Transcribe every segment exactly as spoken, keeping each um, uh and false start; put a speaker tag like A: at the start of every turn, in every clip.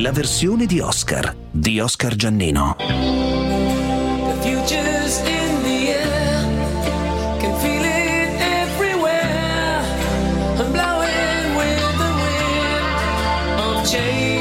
A: la versione di Oscar di Oscar Giannino.
B: The future's in the air, can feel it everywhere. I'm blowing with the wind of change.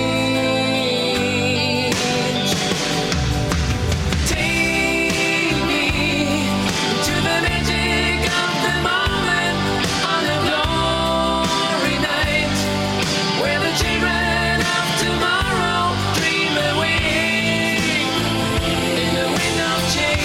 B: Take me to the magic of the moment on a glory night, where the children of tomorrow dream away in the wind of change.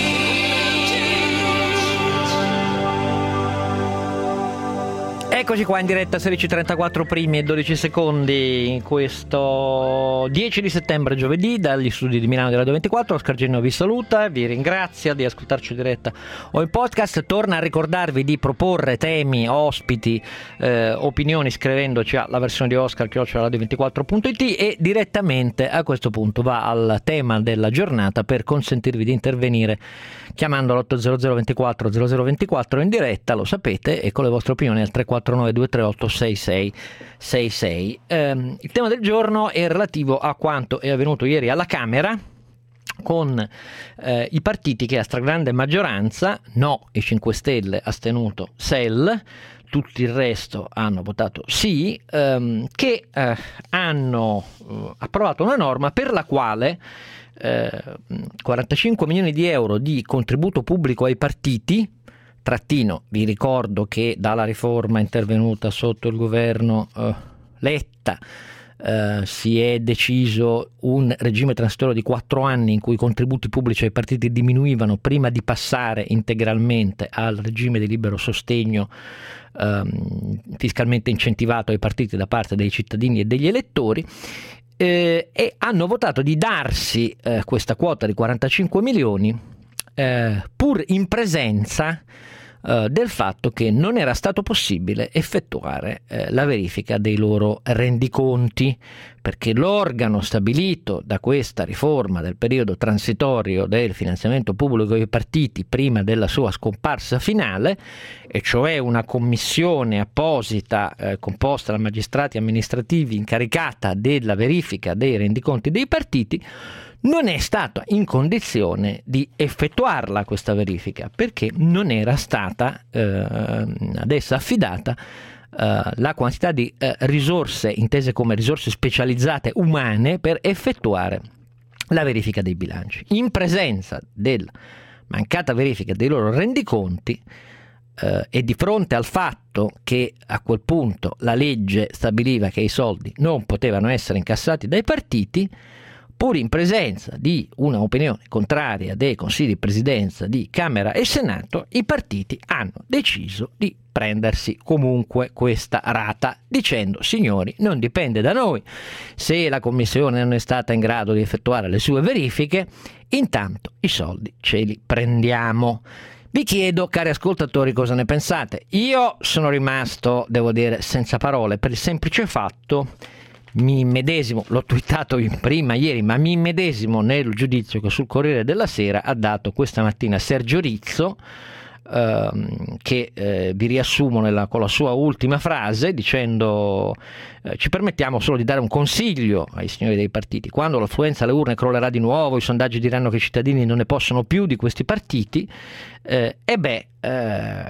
C: Eccoci qua in diretta, sedici e trentaquattro primi e dodici secondi, in questo dieci di settembre, giovedì, dagli studi di Milano di Radio ventiquattro. Oscar Giannino vi saluta, vi ringrazia di ascoltarci in diretta o in podcast. Torna a ricordarvi di proporre temi, ospiti, eh, opinioni scrivendoci alla versione di Oscar chiocciola radio ventiquattro punto it, e direttamente a questo punto va al tema della giornata per consentirvi di intervenire chiamando all'otto zero zero ventiquattro zero zero ventiquattro in diretta, lo sapete, e con le vostre opinioni al tre quattro nove due tre otto sei sei sei sei. Ehm, il tema del giorno è relativo a quanto è avvenuto ieri alla Camera con eh, i partiti che a stragrande maggioranza, no i cinque Stelle, astenuto S E L, tutto il resto hanno votato sì, ehm, che eh, hanno eh, approvato una norma per la quale eh, quarantacinque milioni di euro di contributo pubblico ai partiti, trattino, vi ricordo che dalla riforma intervenuta sotto il governo eh, Letta eh, si è deciso un regime transitorio di quattro anni in cui i contributi pubblici ai partiti diminuivano prima di passare integralmente al regime di libero sostegno ehm, fiscalmente incentivato ai partiti da parte dei cittadini e degli elettori. Eh, e hanno votato di darsi eh, questa quota di quarantacinque milioni eh, pur in presenza eh, del fatto che non era stato possibile effettuare eh, la verifica dei loro rendiconti, perché l'organo stabilito da questa riforma del periodo transitorio del finanziamento pubblico ai partiti prima della sua scomparsa finale, e cioè una commissione apposita eh, composta da magistrati amministrativi incaricata della verifica dei rendiconti dei partiti, non è stata in condizione di effettuarla questa verifica, perché non era stata eh, ad essa affidata Uh, la quantità di uh, risorse intese come risorse specializzate umane per effettuare la verifica dei bilanci. In presenza della mancata verifica dei loro rendiconti uh, e di fronte al fatto che a quel punto la legge stabiliva che i soldi non potevano essere incassati dai partiti, pur in presenza di una opinione contraria dei consigli di presidenza di Camera e Senato, i partiti hanno deciso di prendersi comunque questa rata, dicendo: signori, non dipende da noi se la commissione non è stata in grado di effettuare le sue verifiche, intanto i soldi ce li prendiamo. Vi chiedo, cari ascoltatori, cosa ne pensate. Io sono rimasto, devo dire, senza parole, per il semplice fatto, mi medesimo, l'ho twittato prima ieri, ma mi medesimo nel giudizio che sul Corriere della Sera ha dato questa mattina Sergio Rizzo, ehm, che eh, vi riassumo nella, con la sua ultima frase, dicendo eh, ci permettiamo solo di dare un consiglio ai signori dei partiti: quando l'affluenza alle urne crollerà di nuovo, i sondaggi diranno che i cittadini non ne possono più di questi partiti, eh, e beh, eh,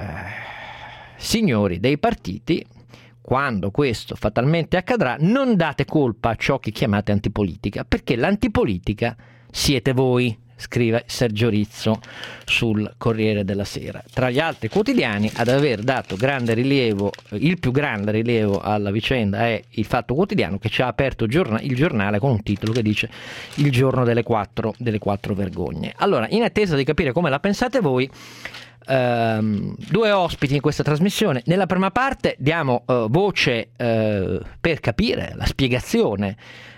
C: signori dei partiti, quando questo fatalmente accadrà, non date colpa a ciò che chiamate antipolitica, perché l'antipolitica siete voi, scrive Sergio Rizzo sul Corriere della Sera. Tra gli altri quotidiani ad aver dato grande rilievo, il più grande rilievo alla vicenda è il Fatto Quotidiano, che ci ha aperto il giornale con un titolo che dice: il giorno delle quattro, delle quattro vergogne. Allora, in attesa di capire come la pensate voi, Uh, due ospiti in questa trasmissione. Nella prima parte diamo uh, voce uh, per capire la spiegazione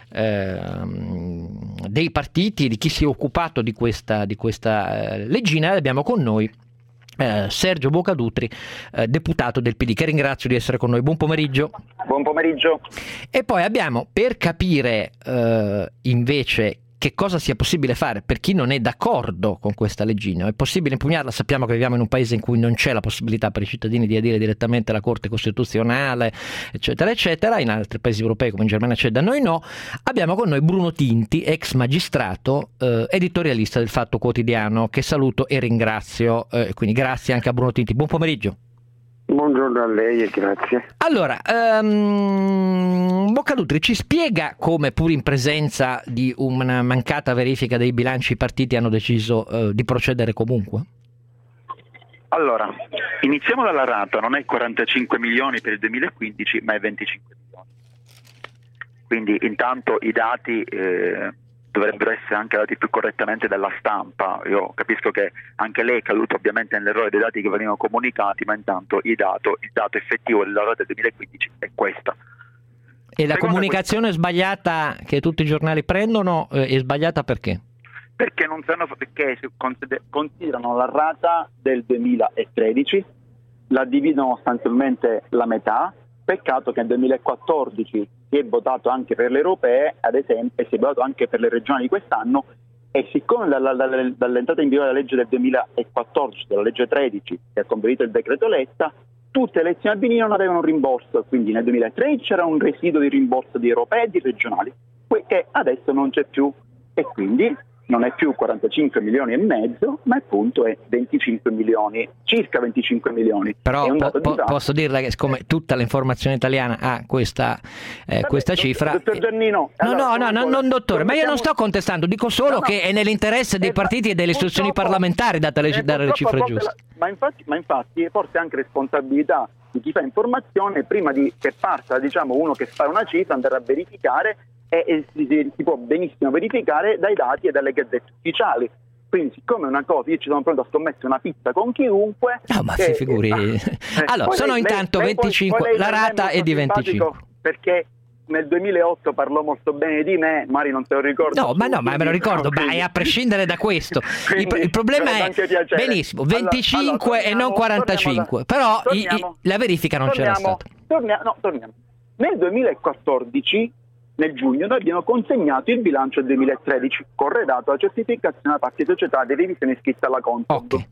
C: uh, dei partiti, di chi si è occupato di questa, di questa uh, leggina. Abbiamo con noi uh, Sergio Bocadutri, uh, deputato del P D, che ringrazio di essere con noi. Buon pomeriggio.
D: Buon pomeriggio.
C: E poi abbiamo, per capire uh, invece che cosa sia possibile fare per chi non è d'accordo con questa leggina. È possibile impugnarla? Sappiamo che viviamo in un paese in cui non c'è la possibilità per i cittadini di adire direttamente alla Corte Costituzionale, eccetera, eccetera. In altri paesi europei come in Germania c'è, da noi no. Abbiamo con noi Bruno Tinti, ex magistrato, eh, editorialista del Fatto Quotidiano, che saluto e ringrazio. Eh, quindi grazie anche a Bruno Tinti. Buon pomeriggio.
D: Buongiorno a lei e grazie.
C: Allora, um, Boccadutri ci spiega come, pur in presenza di una mancata verifica dei bilanci, i partiti hanno deciso uh, di procedere comunque?
E: Allora, iniziamo dalla rata, non è quarantacinque milioni per il duemilaquindici, ma è venticinque milioni. Quindi intanto i dati eh, dovrebbero essere anche dati più correttamente dalla stampa. Io capisco che anche lei è caduto ovviamente nell'errore dei dati che venivano comunicati, ma intanto il dato, il dato effettivo della rata del duemilaquindici è questa.
C: E la
E: Seconda
C: comunicazione
E: questione,
C: sbagliata che tutti i giornali prendono eh, è sbagliata perché?
E: Perché non sanno, perché considerano la rata del duemilatredici, la dividono sostanzialmente la metà. Peccato che nel duemilaquattordici si è votato anche per le europee, ad esempio, e si è votato anche per le regionali di quest'anno, e siccome dalla, dalla, dall'entrata in vigore della legge del duemilaquattordici, della legge tredici, che ha convertito il decreto Letta, tutte le elezioni albini non avevano un rimborso, quindi nel duemilatredici c'era un residuo di rimborso di europee e di regionali, che adesso non c'è più, e quindi non è più quarantacinque milioni e mezzo, ma appunto è venticinque milioni, circa venticinque milioni.
C: Però
E: è un
C: po-
E: dato di
C: po-
E: dato.
C: posso dirle che siccome tutta l'informazione italiana ha questa, eh,
E: Vabbè,
C: questa
E: dottor-
C: cifra...
E: dottor Giannino,
C: no,
E: allora,
C: no, no,
E: come
C: no,
E: vuole-
C: non dottore, ma io non
E: possiamo-
C: sto contestando, dico solo
E: No, no.
C: che è nell'interesse dei
E: Eh,
C: partiti e delle istituzioni
E: purtroppo-
C: parlamentari date le,
E: eh,
C: dare le
E: purtroppo
C: cifre
E: a volte
C: giuste.
E: la- ma, infatti, ma infatti è forse anche responsabilità di chi fa informazione, prima di che parta, diciamo, uno che fa una cifra, andare a verificare, e, e si, si può benissimo verificare dai dati e dalle gazzette ufficiali. Quindi siccome è una cosa, io ci sono pronto a scommettere una pizza con chiunque.
C: No, ma
E: eh,
C: si figuri.
E: eh,
C: Allora,
E: poi
C: sono
E: lei-
C: intanto
E: lei- poi-
C: venticinque,
E: poi lei
C: la
E: non è
C: rata
E: molto
C: è di
E: simpatico,
C: venticinque.
E: Perché nel duemilaotto parlò molto bene di me, Mari non te lo ricordo.
C: No, ma no, ma me lo ricordo, ma
E: Quindi-
C: a prescindere da questo. Il,
E: Quindi,
C: il problema
E: mi fa
C: è
E: anche piacere.
C: benissimo,
E: Allora-
C: venticinque
E: allora,
C: e non
E: torniamo-
C: quarantacinque,
E: torniamo
C: però
E: da-
C: i- i-
E: torniamo-
C: la verifica non c'era
E: torniamo-
C: stata.
E: Torniamo, no, torniamo. Nel duemilaquattordici, nel giugno, noi abbiamo consegnato il bilancio del duemilatredici, corredato alla certificazione da parte di società di revisione iscritta alla Consob.
C: Ok.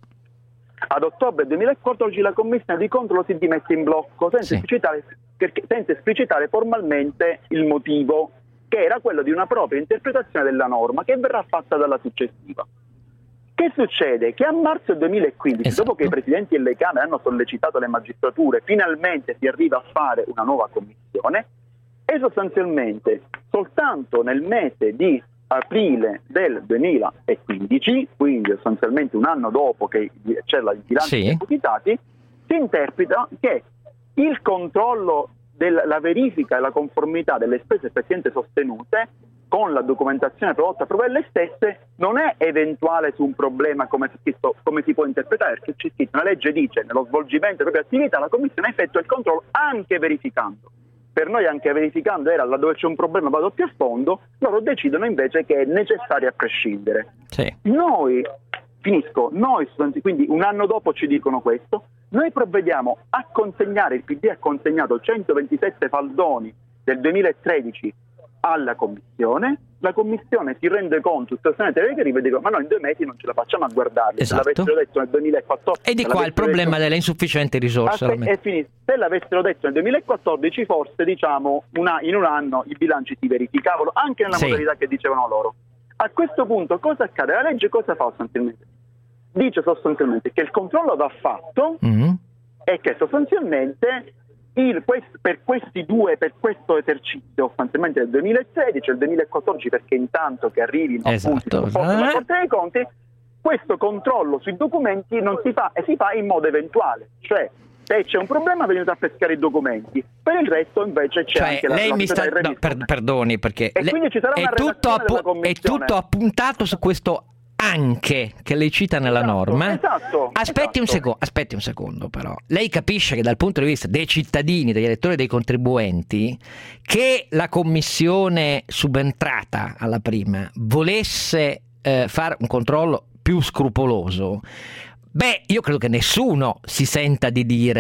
E: Ad ottobre duemilaquattordici la commissione di controllo si dimette in blocco senza,
C: Sì.
E: esplicitare, perché- senza esplicitare formalmente il motivo, che era quello di una propria interpretazione della norma che verrà fatta dalla successiva. Che succede? Che a marzo duemilaquindici,
C: Esatto.
E: dopo che i presidenti delle Camere hanno sollecitato le magistrature, finalmente si arriva a fare una nuova commissione, e sostanzialmente soltanto nel mese di aprile del duemilaquindici, quindi sostanzialmente un anno dopo che c'era il bilancio
C: Sì.
E: dei depositati, si interpreta che il controllo della verifica e la conformità delle spese effettivamente sostenute con la documentazione prodotta per le stesse non è eventuale su un problema come, scritto, come si può interpretare, perché c'è scritto, la legge dice nello svolgimento delle proprie attività la Commissione effettua il controllo anche verificando. Per noi anche verificando era laddove c'è un problema vado più a fondo, loro decidono invece che è necessario a prescindere.
C: Sì.
E: Noi, finisco, noi quindi un anno dopo ci dicono questo, noi provvediamo a consegnare, il P D ha consegnato centoventisette faldoni del duemilatredici alla Commissione, la Commissione si rende conto, situazione televisiva e dico ma noi in due mesi non ce la facciamo a guardarli,
C: Esatto.
E: se l'avessero detto nel duemilaquattordici...
C: E di
E: se
C: qua il
E: l'avessero
C: problema
E: detto-
C: delle insufficienti risorse.
E: Aspe- è finito. Se l'avessero detto nel duemilaquattordici forse diciamo una, in un anno i bilanci si verificavano anche nella
C: Sì.
E: modalità che dicevano loro. A questo punto cosa accade? La legge cosa fa sostanzialmente? Dice sostanzialmente che il controllo va fatto
C: Mm.
E: e che sostanzialmente il, quest- per questi due, per questo esercizio sostanzialmente del duemilatredici e il duemilaquattordici, perché intanto che arrivino
C: Esatto.
E: appunto il supporto della Corte dei Conti, questo controllo sui documenti non si fa e si fa in modo eventuale, cioè se c'è un problema venite a pescare i documenti, per il resto invece c'è
C: Cioè,
E: anche la
C: lei
E: la
C: mi sta.
E: società di
C: No, per-
E: revisione.
C: perdoni, perché
E: E
C: le-
E: quindi ci sarà
C: è,
E: una
C: tutto
E: relazione
C: appu-
E: della
C: è
E: Commissione.
C: tutto appuntato su questo anche che lei cita nella
E: Esatto,
C: norma.
E: esatto,
C: aspetti, un
E: esatto.
C: secondo, aspetti un secondo, però. Lei capisce che dal punto di vista dei cittadini, degli elettori e dei contribuenti, che la commissione subentrata alla prima volesse eh, fare un controllo più scrupoloso, beh, io credo che nessuno si senta di dire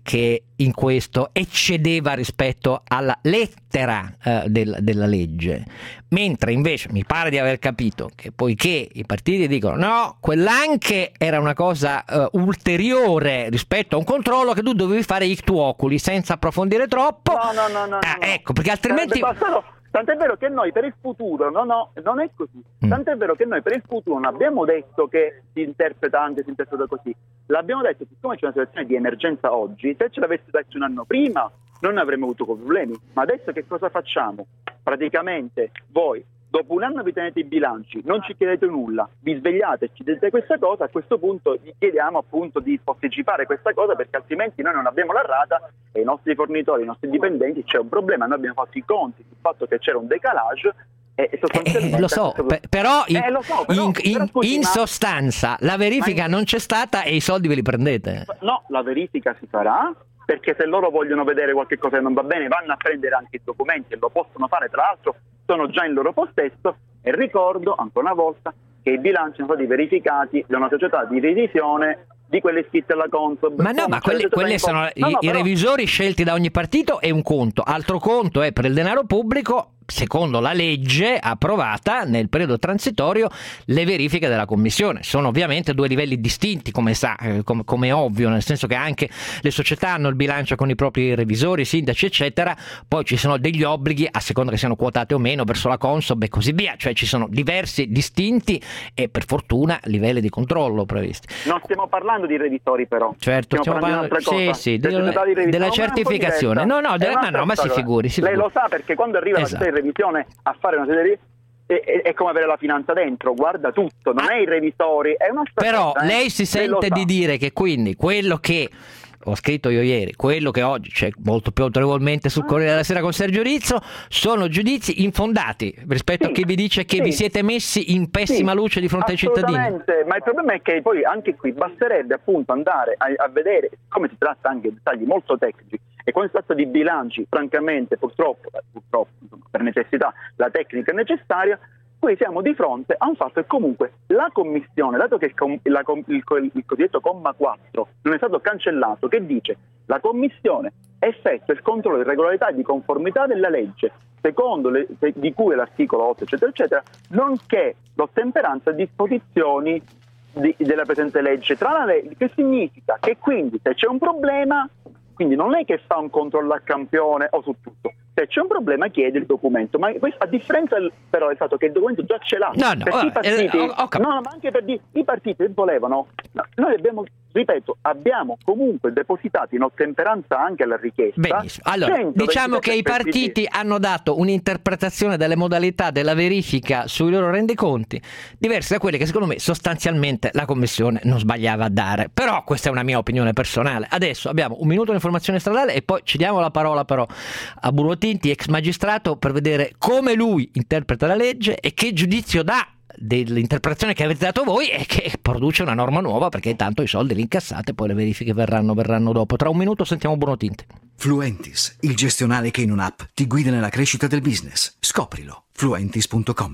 C: che in questo eccedeva rispetto alla lettera eh, del, della legge, mentre invece mi pare di aver capito che poiché i partiti dicono no, quell'anche era una cosa eh, ulteriore rispetto a un controllo che tu dovevi fare ictu oculi senza approfondire troppo.
E: No, no, no, no,
C: ah,
E: no.
C: ecco, perché altrimenti
E: tant'è vero che noi per il futuro, no, no, non è così. Tant'è vero che noi per il futuro non abbiamo detto che si interpreta anche, si interpreta così. L'abbiamo detto, siccome c'è una situazione di emergenza oggi, se ce l'avesse detto un anno prima non avremmo avuto problemi. Ma adesso che cosa facciamo? Praticamente voi, dopo un anno vi tenete i bilanci, non ci chiedete nulla, vi svegliate e ci dite questa cosa, a questo punto vi chiediamo appunto di posticipare questa cosa, perché altrimenti noi non abbiamo la rata e i nostri fornitori, i nostri dipendenti, c'è un problema. Noi abbiamo fatto i conti sul fatto che c'era un decalage e sostanzialmente
C: eh, lo so, pe- però, in,
E: eh, lo so, però,
C: in,
E: però
C: in,
E: scusi,
C: in
E: ma...
C: sostanza la verifica
E: ma...
C: non c'è stata e i soldi ve li prendete.
E: No, la verifica si farà, perché se loro vogliono vedere qualche cosa che non va bene vanno a prendere anche i documenti e lo possono fare, tra l'altro sono già in loro possesso. E ricordo ancora una volta che i bilanci sono stati verificati da una società di revisione di quelle iscritte alla Consob.
C: Ma no, ma quelli, quelli sono
E: no,
C: i,
E: no,
C: i
E: però...
C: revisori scelti da ogni partito è un conto, altro conto è per il denaro pubblico, secondo la legge approvata nel periodo transitorio, le verifiche della commissione. Sono ovviamente due livelli distinti, come sa, eh, com- come è ovvio, nel senso che anche le società hanno il bilancio con i propri revisori, sindaci eccetera, poi ci sono degli obblighi a seconda che siano quotate o meno verso la Consob e così via, cioè ci sono diversi, distinti e per fortuna livelli di controllo previsti.
E: Non stiamo parlando di revisori però.
C: Certo, stiamo parlando, parlando sì, sì, della, della certificazione. No, no, della, ma no, ma si figuri, si
E: Lei
C: figuri.
E: lo sa, perché quando arriva
C: Esatto.
E: la revisione a fare una serie di è, è, è come avere la finanza dentro, guarda tutto, non
C: ah,
E: è i revisori, è una
C: però
E: cosa, eh.
C: lei si sente di dire che quindi quello che ho scritto io ieri, quello che oggi c'è molto più autorevolmente sul Corriere della Sera con Sergio Rizzo, sono giudizi infondati rispetto
E: sì,
C: a chi vi dice che
E: sì.
C: vi siete messi in pessima
E: sì,
C: luce di fronte ai cittadini.
E: Ma il problema è che poi anche qui basterebbe appunto andare a, a vedere, come si tratta anche di dettagli molto tecnici, e quando si tratta di bilanci, francamente, purtroppo, purtroppo insomma, per necessità, la tecnica è necessaria. Qui siamo di fronte a un fatto che comunque la commissione, dato che il, com- la com- il, il, il cosiddetto comma quattro non è stato cancellato, che dice la commissione effettua il controllo di regolarità e di conformità della legge secondo le, di cui è l'articolo otto eccetera eccetera, nonché l'ottemperanza a disposizioni di, della presente legge, tra la legge, che significa che quindi se c'è un problema, quindi non è che fa un controllo a campione o su tutto, se c'è un problema chiede il documento, ma questo, a differenza però del fatto che il documento già ce l'ha,
C: no, no,
E: perché
C: oh,
E: i partiti,
C: eh, ho, ho
E: no, ma anche per di, i partiti volevano, no, noi abbiamo, ripeto, abbiamo comunque depositato in ottemperanza anche alla richiesta.
C: Benissimo. Allora, diciamo che i partiti hanno dato un'interpretazione delle modalità della verifica sui loro rendiconti diverse da quelle che secondo me sostanzialmente la Commissione non sbagliava a dare, però questa è una mia opinione personale. Adesso abbiamo un minuto di informazione stradale e poi ci diamo la parola però a Bruno Tinti, ex magistrato, per vedere come lui interpreta la legge e che giudizio dà dell'interpretazione che avete dato voi e che produce una norma nuova, perché intanto i soldi li incassate, poi le verifiche verranno, verranno dopo. Tra un minuto sentiamo Bruno Tinti.
A: Fluentis, il gestionale che in un'app ti guida nella crescita del business. Scoprilo. Fluentis punto com.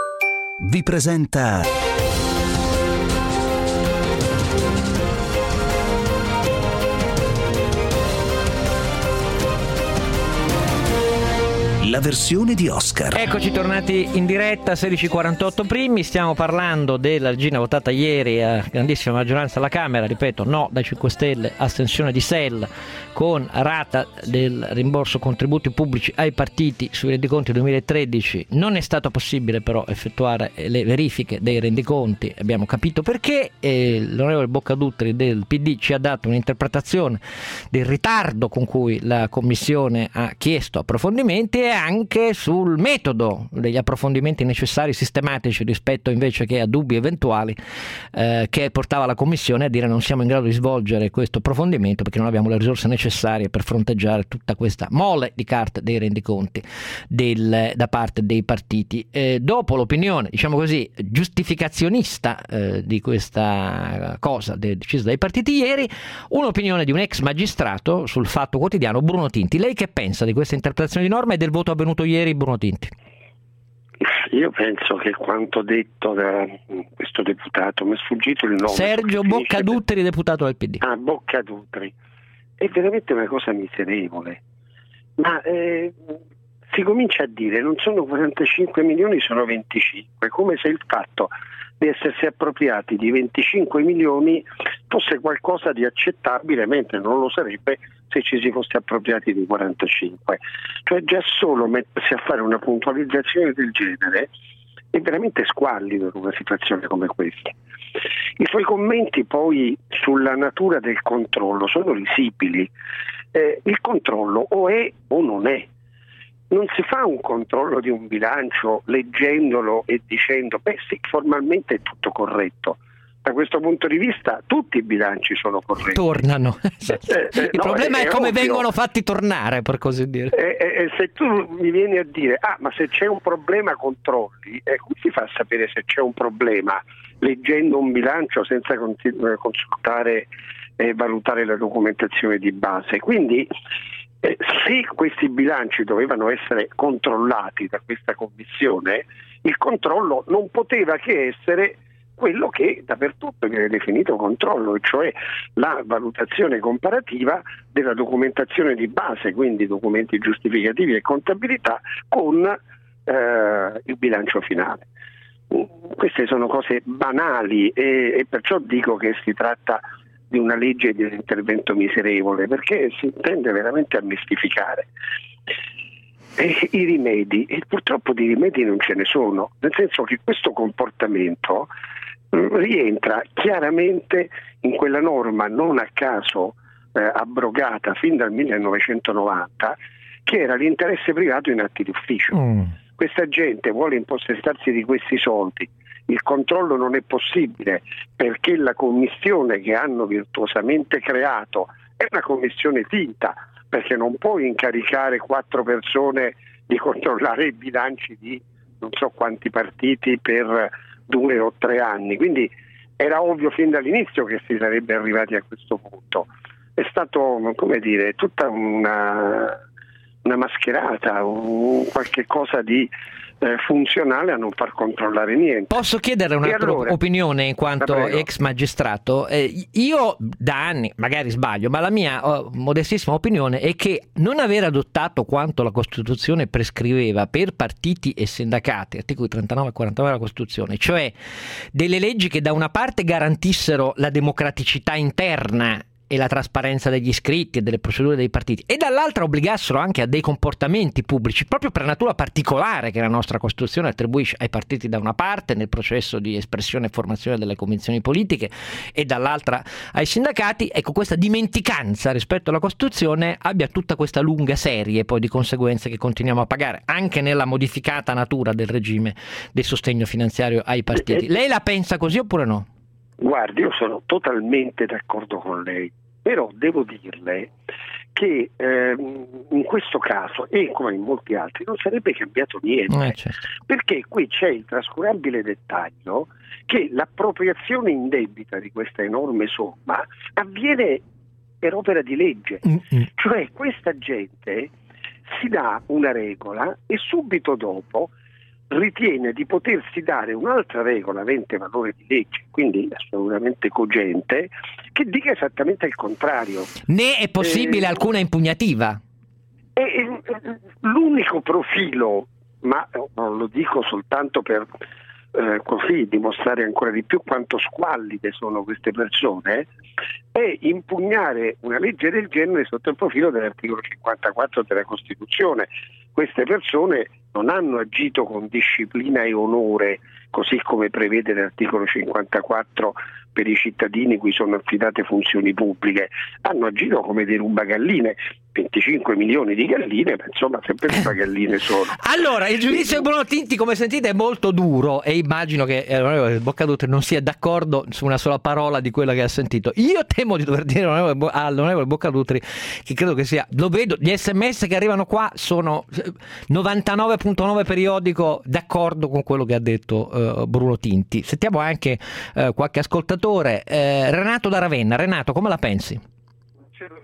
A: Vi presenta la versione di Oscar.
C: Eccoci tornati in diretta, sedici e quarantotto primi, stiamo parlando della regina votata ieri a grandissima maggioranza alla Camera, ripeto, no dai cinque Stelle, astensione di S E L, con rata del rimborso contributi pubblici ai partiti sui rendiconti duemilatredici. Non è stato possibile però effettuare le verifiche dei rendiconti, abbiamo capito perché, e l'onorevole Boccadutri del P D ci ha dato un'interpretazione del ritardo con cui la Commissione ha chiesto approfondimenti e anche sul metodo degli approfondimenti necessari sistematici rispetto invece che a dubbi eventuali, eh, che portava la Commissione a dire non siamo in grado di svolgere questo approfondimento perché non abbiamo le risorse necessarie per fronteggiare tutta questa mole di carte dei rendiconti del, da parte dei partiti. Eh, dopo l'opinione, diciamo così, giustificazionista eh, di questa cosa de- decisa dai partiti ieri, un'opinione di un ex magistrato sul Fatto Quotidiano, Bruno Tinti. Lei che pensa di questa interpretazione di norma e del voto avvenuto ieri, Bruno Tinti?
F: Io penso che quanto detto da questo deputato, mi è sfuggito il nome.
C: Sergio Boccadutri, deputato del P D.
F: Ah, Boccadutri. è veramente una cosa miserevole. Ma eh, si comincia a dire non sono quarantacinque milioni, sono venticinque, come se il fatto di essersi appropriati di venticinque milioni fosse qualcosa di accettabile, mentre non lo sarebbe se ci si fosse appropriati di quarantacinque. Cioè già solo mettersi a fare una puntualizzazione del genere è veramente squallido in una situazione come questa. I suoi commenti poi sulla natura del controllo sono risibili. Eh, il controllo o è o non è. Non si fa un controllo di un bilancio leggendolo e dicendo beh sì, formalmente è tutto corretto. Da questo punto di vista tutti i bilanci sono corretti.
C: Tornano.
F: Eh, eh,
C: il
F: no,
C: problema è,
F: è
C: come
F: ovvio.
C: vengono fatti tornare, per così dire.
F: E, e, e se tu mi vieni a dire ah ma se c'è un problema controlli, eh, come si fa a sapere se c'è un problema leggendo un bilancio senza consultare e valutare la documentazione di base? Quindi eh, se questi bilanci dovevano essere controllati da questa commissione, il controllo non poteva che essere quello che dappertutto viene definito controllo, cioè la valutazione comparativa della documentazione di base, quindi documenti giustificativi e contabilità, con eh, il bilancio finale. Queste sono cose banali e, e perciò dico che si tratta di una legge di un intervento miserevole, perché si tende veramente a mistificare. E i rimedi, e purtroppo di rimedi non ce ne sono, nel senso che questo comportamento rientra chiaramente in quella norma non a caso eh, abrogata fin dal millenovecentonovanta, che era l'interesse privato in atti d'ufficio. Mm. Questa gente vuole impossessarsi di questi soldi, il controllo non è possibile perché la commissione che hanno virtuosamente creato è una commissione finta, perché non puoi incaricare quattro persone di controllare i bilanci di non so quanti partiti per due o tre anni, quindi era ovvio fin dall'inizio che si sarebbe arrivati a questo punto. È stato, come dire, tutta una, una mascherata, un, qualche cosa di eh, funzionale a non far controllare niente.
C: Posso chiedere un'altra allora, opinione in quanto ex magistrato? Eh, io da anni, magari sbaglio, ma la mia oh, modestissima opinione è che non aver adottato quanto la Costituzione prescriveva per partiti e sindacati, articoli trentanove e quarantanove della Costituzione, cioè delle leggi che da una parte garantissero la democraticità interna e la trasparenza degli iscritti e delle procedure dei partiti, e dall'altra obbligassero anche a dei comportamenti pubblici proprio per natura particolare che la nostra Costituzione attribuisce ai partiti da una parte nel processo di espressione e formazione delle convinzioni politiche e dall'altra ai sindacati. Ecco, questa dimenticanza rispetto alla Costituzione abbia tutta questa lunga serie poi di conseguenze che continuiamo a pagare anche nella modificata natura del regime del sostegno finanziario ai partiti. Lei la pensa così oppure no?
F: Guardi, io sono totalmente d'accordo con lei, però devo dirle che eh, in questo caso e come in molti altri non sarebbe cambiato niente,
C: eh, certo. Perché
F: qui c'è il trascurabile dettaglio che l'appropriazione indebita di questa enorme somma avviene per opera di legge, mm-hmm. Cioè questa gente si dà una regola e subito dopo ritiene di potersi dare un'altra regola avente valore di legge, quindi assolutamente cogente, che dica esattamente il contrario.
C: Né è possibile eh, alcuna impugnativa.
F: È, è, l'unico profilo, ma non lo dico soltanto per eh, così dimostrare ancora di più quanto squallide sono queste persone, è impugnare una legge del genere sotto il profilo dell'articolo cinquantaquattro della Costituzione. Queste persone non hanno agito con disciplina e onore, così come prevede l'articolo cinquantaquattro per i cittadini cui sono affidate funzioni pubbliche, hanno agito come dei rubagalline, venticinque milioni di galline, ma insomma sempre rubagalline sono.
C: Allora, il giudizio di Bruno Tinti, come sentite, è molto duro e immagino che l'onorevole Boccadutri non sia d'accordo su una sola parola di quella che ha sentito. Io temo di dover dire all'onorevole Boccadutri che credo che sia, lo vedo, gli sms che arrivano qua sono novantanove virgola nove periodico d'accordo con quello che ha detto uh, Bruno Tinti. Sentiamo anche uh, qualche ascoltatore. Uh, Renato da Ravenna. Renato, come la pensi?
G: La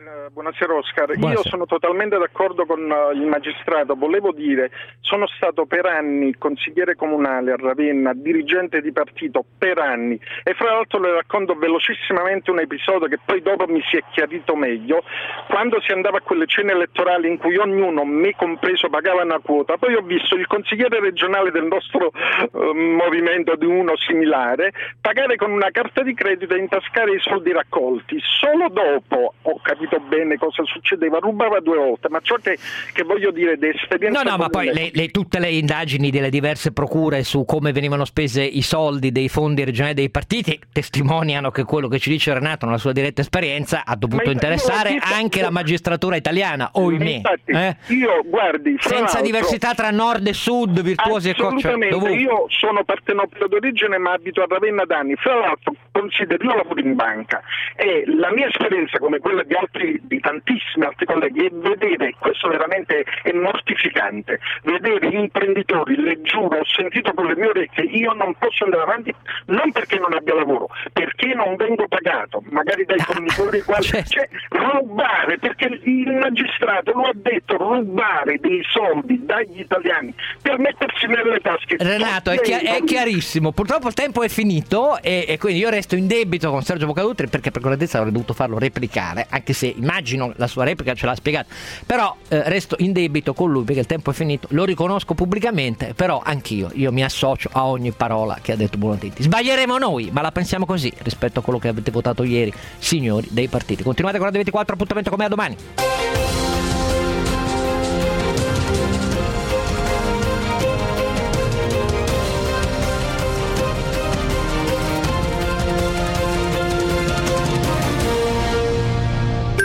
G: Eh, Buonasera Oscar,
C: Buonasera.
G: io sono totalmente d'accordo con uh, il magistrato, volevo dire, sono stato per anni consigliere comunale a Ravenna, dirigente di partito per anni e fra l'altro le racconto velocissimamente un episodio che poi dopo mi si è chiarito meglio, quando si andava a quelle cene elettorali in cui ognuno, me compreso, pagava una quota, poi ho visto il consigliere regionale del nostro uh, movimento, di uno similare, pagare con una carta di credito e intascare i soldi raccolti, solo dopo ho capito bene cosa succedeva, rubava due volte, ma ciò che, che voglio dire di esperienza...
C: No, no, ma poi le, le, tutte le indagini delle diverse procure su come venivano spese i soldi dei fondi regionali dei partiti testimoniano che quello che ci dice Renato nella sua diretta esperienza ha dovuto
G: Ma
C: interessare
G: io-
C: anche la magistratura italiana, ohimè.
G: Infatti,
C: eh?
G: io guardi, fra
C: Senza
G: l'altro-
C: diversità tra nord e sud, virtuosi e co- cioè,
G: Assolutamente,
C: dovunque.
G: io sono partenopeo d'origine ma abito a Ravenna da anni, fra l'altro considero, io lavoro in banca e la mia esperienza come quella di altri, di tantissimi altri colleghi, è vedere, questo veramente è mortificante, vedere gli imprenditori, le giuro, ho sentito con le mie orecchie, io non posso andare avanti non perché non abbia lavoro, perché non vengo pagato, magari dai fornitori quali,
C: certo.
G: cioè rubare, perché il magistrato lo ha detto, rubare dei soldi dagli italiani per mettersi nelle tasche.
C: Renato, è, chia- è chiarissimo. Purtroppo il tempo è finito e, e quindi io resto in debito con Sergio Vocalutri perché per correttezza avrei dovuto farlo replicare, anche se immagino la sua replica ce l'ha spiegata. Però eh, resto in debito con lui perché il tempo è finito, lo riconosco pubblicamente, però anch'io, io mi associo a ogni parola che ha detto Buonantitti. Sbaglieremo noi, ma la pensiamo così rispetto a quello che avete votato ieri, signori dei partiti. Continuate con Radio ventiquattro, appuntamento con me a domani.